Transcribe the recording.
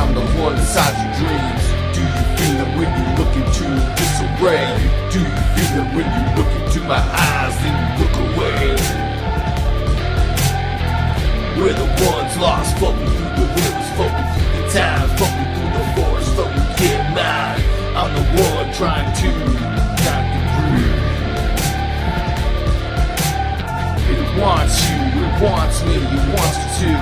I'm the one inside your dreams. Do you feel it when you look into disarray? Do you feel it when you look into my eyes and you look away? We're the ones lost, floating through the rivers, floating through the towns, floating through the forest, floating get mine. I'm the one trying to not to breathe. It wants you, it wants me, it wants you too.